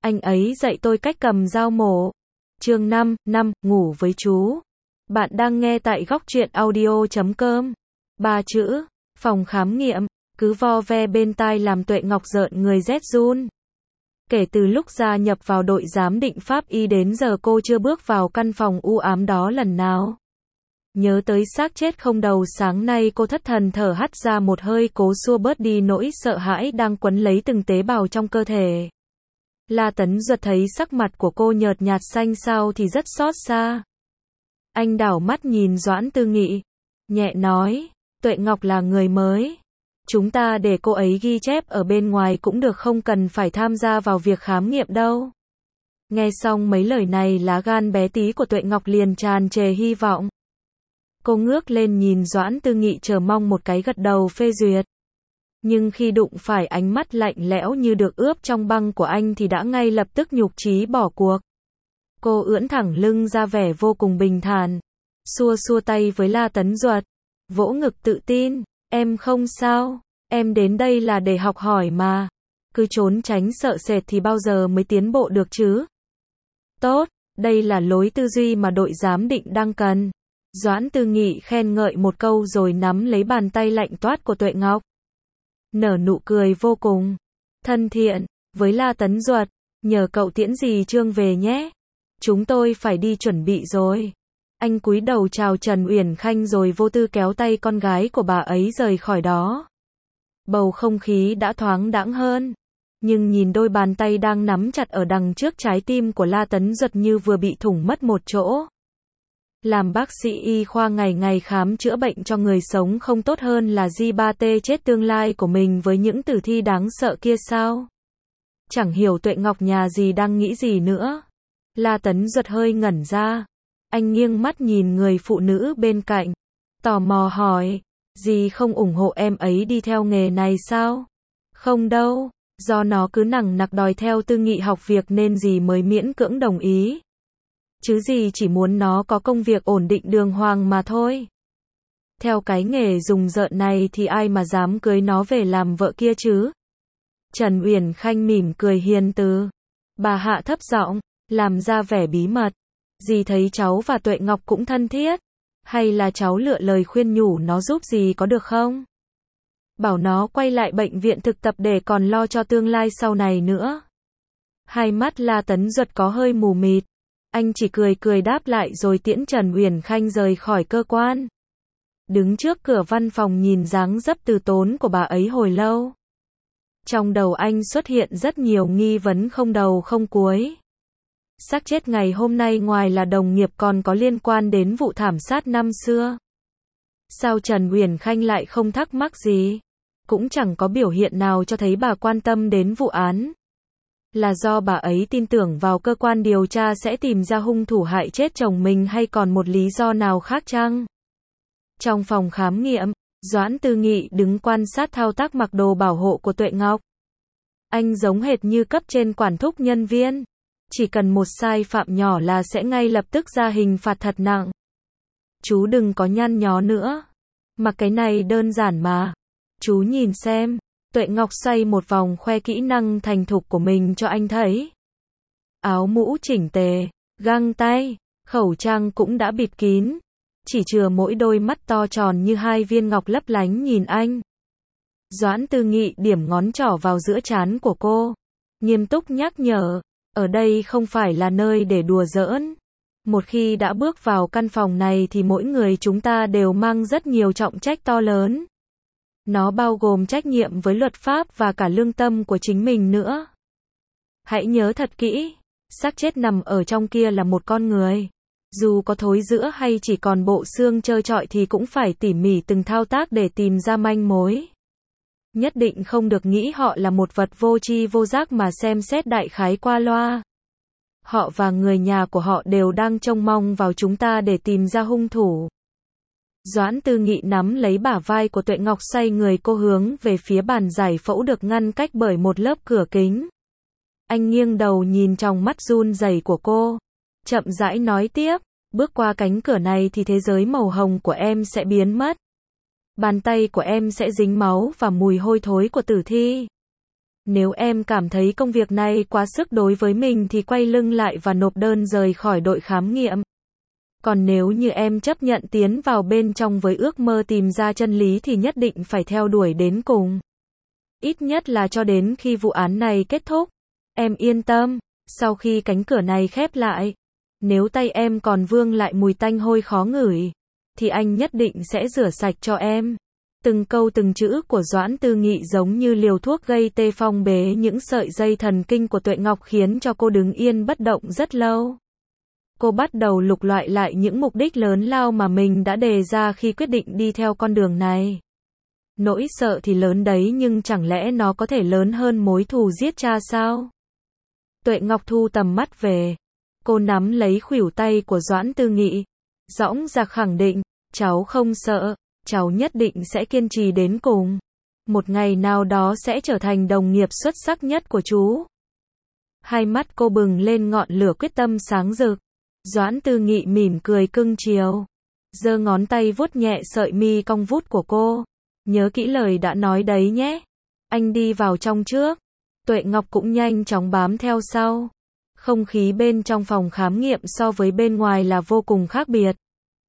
Anh ấy dạy tôi cách cầm dao mổ. Chương 5, ngủ với chú. Bạn đang nghe tại góc truyện audio.com. 3 chữ, phòng khám nghiệm, cứ vo ve bên tai làm Tuệ Ngọc rợn người rét run. Kể từ lúc gia nhập vào đội giám định pháp y đến giờ cô chưa bước vào căn phòng u ám đó lần nào. Nhớ tới xác chết không đầu sáng nay cô thất thần thở hắt ra một hơi cố xua bớt đi nỗi sợ hãi đang quấn lấy từng tế bào trong cơ thể. La Tấn Duật thấy sắc mặt của cô nhợt nhạt xanh xao thì rất xót xa. Anh đảo mắt nhìn Doãn Tư Nghị, nhẹ nói, Tuệ Ngọc là người mới. Chúng ta để cô ấy ghi chép ở bên ngoài cũng được, không cần phải tham gia vào việc khám nghiệm đâu. Nghe xong mấy lời này, lá gan bé tí của Tuệ Ngọc liền tràn trề hy vọng. Cô ngước lên nhìn Doãn Tư Nghị chờ mong một cái gật đầu phê duyệt. Nhưng khi đụng phải ánh mắt lạnh lẽo như được ướp trong băng của anh thì đã ngay lập tức nhục chí bỏ cuộc. Cô ưỡn thẳng lưng ra vẻ vô cùng bình thản, xua xua tay với La Tấn Duật, vỗ ngực tự tin, em không sao, em đến đây là để học hỏi mà, cứ trốn tránh sợ sệt thì bao giờ mới tiến bộ được chứ. Tốt, đây là lối tư duy mà đội giám định đang cần. Doãn Tư Nghị khen ngợi một câu rồi nắm lấy bàn tay lạnh toát của Tuệ Ngọc, nở nụ cười vô cùng thân thiện với La Tấn Duật, nhờ cậu tiễn dì Trương về nhé. Chúng tôi phải đi chuẩn bị rồi. Anh cúi đầu chào Trần Uyển Khanh rồi vô tư kéo tay con gái của bà ấy rời khỏi đó. Bầu không khí đã thoáng đãng hơn, nhưng nhìn đôi bàn tay đang nắm chặt ở đằng trước trái tim của La Tấn Duật như vừa bị thủng mất một chỗ. Làm bác sĩ y khoa ngày ngày khám chữa bệnh cho người sống không tốt hơn là di-ba-tê chết tương lai của mình với những tử thi đáng sợ kia sao? Chẳng hiểu Tuệ Ngọc nhà gì đang nghĩ gì nữa. La Tấn Duật hơi ngẩn ra. Anh nghiêng mắt nhìn người phụ nữ bên cạnh, tò mò hỏi, dì không ủng hộ em ấy đi theo nghề này sao? Không đâu, do nó cứ nằng nặc đòi theo Tư Nghị học việc nên dì mới miễn cưỡng đồng ý. Chứ dì chỉ muốn nó có công việc ổn định đàng hoàng mà thôi. Theo cái nghề rùng rợn này thì ai mà dám cưới nó về làm vợ kia chứ? Trần Uyển Khanh mỉm cười hiền từ. Bà hạ thấp giọng, làm ra vẻ bí mật. Dì thấy cháu và Tuệ Ngọc cũng thân thiết. Hay là cháu lựa lời khuyên nhủ nó giúp dì có được không? Bảo nó quay lại bệnh viện thực tập để còn lo cho tương lai sau này nữa. Hai mắt La Tấn Duật có hơi mù mịt. Anh chỉ cười cười đáp lại rồi tiễn Trần Uyển Khanh rời khỏi cơ quan. Đứng trước cửa văn phòng nhìn dáng dấp từ tốn của bà ấy hồi lâu. Trong đầu anh xuất hiện rất nhiều nghi vấn không đầu không cuối. Xác chết ngày hôm nay ngoài là đồng nghiệp còn có liên quan đến vụ thảm sát năm xưa. Sao Trần Uyển Khanh lại không thắc mắc gì? Cũng chẳng có biểu hiện nào cho thấy bà quan tâm đến vụ án. Là do bà ấy tin tưởng vào cơ quan điều tra sẽ tìm ra hung thủ hại chết chồng mình hay còn một lý do nào khác chăng? Trong phòng khám nghiệm, Doãn Tư Nghị đứng quan sát thao tác mặc đồ bảo hộ của Tuệ Ngọc. Anh giống hệt như cấp trên quản thúc nhân viên. Chỉ cần một sai phạm nhỏ là sẽ ngay lập tức ra hình phạt thật nặng. Chú đừng có nhăn nhó nữa. Mặc cái này đơn giản mà. Chú nhìn xem. Tuệ Ngọc xoay một vòng khoe kỹ năng thành thục của mình cho anh thấy. Áo mũ chỉnh tề, găng tay, khẩu trang cũng đã bịt kín. Chỉ chừa mỗi đôi mắt to tròn như hai viên ngọc lấp lánh nhìn anh. Doãn Tư Nghị điểm ngón trỏ vào giữa trán của cô. Nghiêm túc nhắc nhở, ở đây không phải là nơi để đùa giỡn. Một khi đã bước vào căn phòng này thì mỗi người chúng ta đều mang rất nhiều trọng trách to lớn. Nó bao gồm trách nhiệm với luật pháp và cả lương tâm của chính mình nữa. Hãy nhớ thật kỹ, xác chết nằm ở trong kia là một con người. Dù có thối rữa hay chỉ còn bộ xương trơ trọi thì cũng phải tỉ mỉ từng thao tác để tìm ra manh mối. Nhất định không được nghĩ họ là một vật vô tri vô giác mà xem xét đại khái qua loa. Họ và người nhà của họ đều đang trông mong vào chúng ta để tìm ra hung thủ. Doãn Tư Nghị nắm lấy bả vai của Tuệ Ngọc xoay người cô hướng về phía bàn giải phẫu được ngăn cách bởi một lớp cửa kính. Anh nghiêng đầu nhìn trong mắt run rẩy của cô. Chậm rãi nói tiếp, bước qua cánh cửa này thì thế giới màu hồng của em sẽ biến mất. Bàn tay của em sẽ dính máu và mùi hôi thối của tử thi. Nếu em cảm thấy công việc này quá sức đối với mình thì quay lưng lại và nộp đơn rời khỏi đội khám nghiệm. Còn nếu như em chấp nhận tiến vào bên trong với ước mơ tìm ra chân lý thì nhất định phải theo đuổi đến cùng. Ít nhất là cho đến khi vụ án này kết thúc. Em yên tâm, sau khi cánh cửa này khép lại, nếu tay em còn vương lại mùi tanh hôi khó ngửi, thì anh nhất định sẽ rửa sạch cho em. Từng câu từng chữ của Doãn Tư Nghị giống như liều thuốc gây tê phong bế những sợi dây thần kinh của Tuệ Ngọc khiến cho cô đứng yên bất động rất lâu. Cô bắt đầu lục lọi lại những mục đích lớn lao mà mình đã đề ra khi quyết định đi theo con đường này. Nỗi sợ thì lớn đấy nhưng chẳng lẽ nó có thể lớn hơn mối thù giết cha sao? Tuệ Ngọc thu tầm mắt về. Cô nắm lấy khuỷu tay của Doãn Tư Nghị. Dõng dạc khẳng định, cháu không sợ, cháu nhất định sẽ kiên trì đến cùng. Một ngày nào đó sẽ trở thành đồng nghiệp xuất sắc nhất của chú. Hai mắt cô bừng lên ngọn lửa quyết tâm sáng rực. Doãn Tư Nghị mỉm cười cưng chiều. Giơ ngón tay vuốt nhẹ sợi mi cong vút của cô. Nhớ kỹ lời đã nói đấy nhé. Anh đi vào trong trước. Tuệ Ngọc cũng nhanh chóng bám theo sau. Không khí bên trong phòng khám nghiệm so với bên ngoài là vô cùng khác biệt.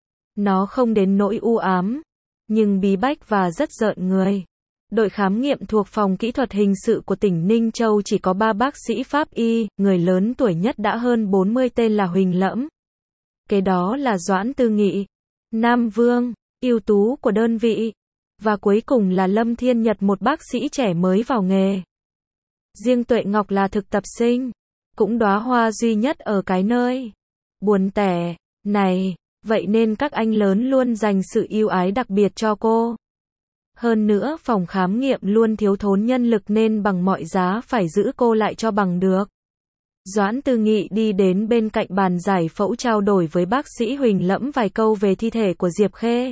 Nó không đến nỗi u ám, nhưng bí bách và rất rợn người. Đội khám nghiệm thuộc phòng kỹ thuật hình sự của tỉnh Ninh Châu chỉ có 3 bác sĩ pháp y, người lớn tuổi nhất đã hơn 40 tên là Huỳnh Lẫm. Kế đó là Doãn Tư Nghị, Nam Vương, ưu tú của đơn vị. Và cuối cùng là Lâm Thiên Nhật, một bác sĩ trẻ mới vào nghề. Riêng Tuệ Ngọc là thực tập sinh, cũng đóa hoa duy nhất ở cái nơi buồn tẻ này, vậy nên các anh lớn luôn dành sự yêu ái đặc biệt cho cô. Hơn nữa phòng khám nghiệm luôn thiếu thốn nhân lực nên bằng mọi giá phải giữ cô lại cho bằng được. Doãn Tư Nghị đi đến bên cạnh bàn giải phẫu trao đổi với bác sĩ Huỳnh Lẫm vài câu về thi thể của Diệp Khê.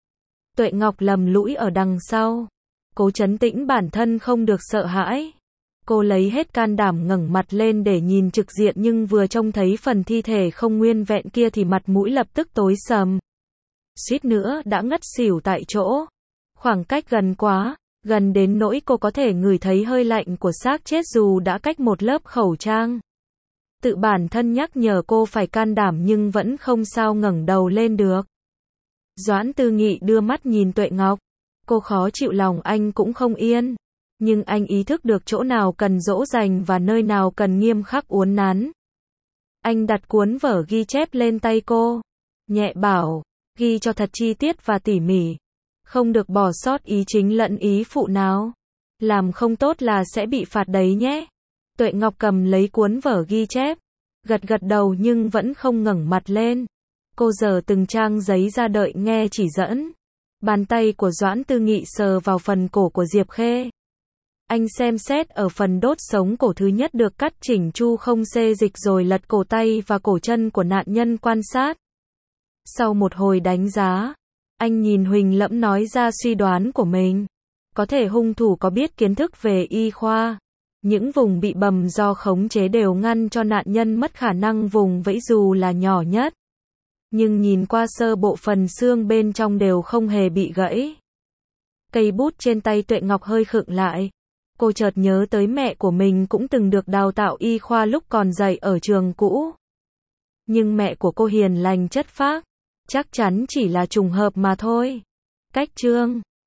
Tuệ Ngọc lầm lũi ở đằng sau, cố trấn tĩnh bản thân không được sợ hãi. Cô lấy hết can đảm ngẩng mặt lên để nhìn trực diện nhưng vừa trông thấy phần thi thể không nguyên vẹn kia thì mặt mũi lập tức tối sầm. Suýt nữa đã ngất xỉu tại chỗ. Khoảng cách gần quá, gần đến nỗi cô có thể ngửi thấy hơi lạnh của xác chết dù đã cách một lớp khẩu trang. Tự bản thân nhắc nhở cô phải can đảm nhưng vẫn không sao ngẩng đầu lên được. Doãn Tư Nghị đưa mắt nhìn Tuệ Ngọc. Cô khó chịu lòng anh cũng không yên. Nhưng anh ý thức được chỗ nào cần dỗ dành và nơi nào cần nghiêm khắc uốn nắn. Anh đặt cuốn vở ghi chép lên tay cô. Nhẹ bảo, ghi cho thật chi tiết và tỉ mỉ. Không được bỏ sót ý chính lẫn ý phụ nào. Làm không tốt là sẽ bị phạt đấy nhé. Tuệ Ngọc cầm lấy cuốn vở ghi chép. Gật gật đầu nhưng vẫn không ngẩng mặt lên. Cô giở từng trang giấy ra đợi nghe chỉ dẫn. Bàn tay của Doãn Tư Nghị sờ vào phần cổ của Diệp Khê. Anh xem xét ở phần đốt sống cổ thứ nhất được cắt chỉnh chu không xê dịch rồi lật cổ tay và cổ chân của nạn nhân quan sát. Sau một hồi đánh giá, anh nhìn Huỳnh Lẫm nói ra suy đoán của mình. Có thể hung thủ có biết kiến thức về y khoa. Những vùng bị bầm do khống chế đều ngăn cho nạn nhân mất khả năng vùng vẫy dù là nhỏ nhất. Nhưng nhìn qua sơ bộ phần xương bên trong đều không hề bị gãy. Cây bút trên tay Tuệ Ngọc hơi khựng lại. Cô chợt nhớ tới mẹ của mình cũng từng được đào tạo y khoa lúc còn dạy ở trường cũ. Nhưng mẹ của cô hiền lành chất phác. Chắc chắn chỉ là trùng hợp mà thôi. Cách chương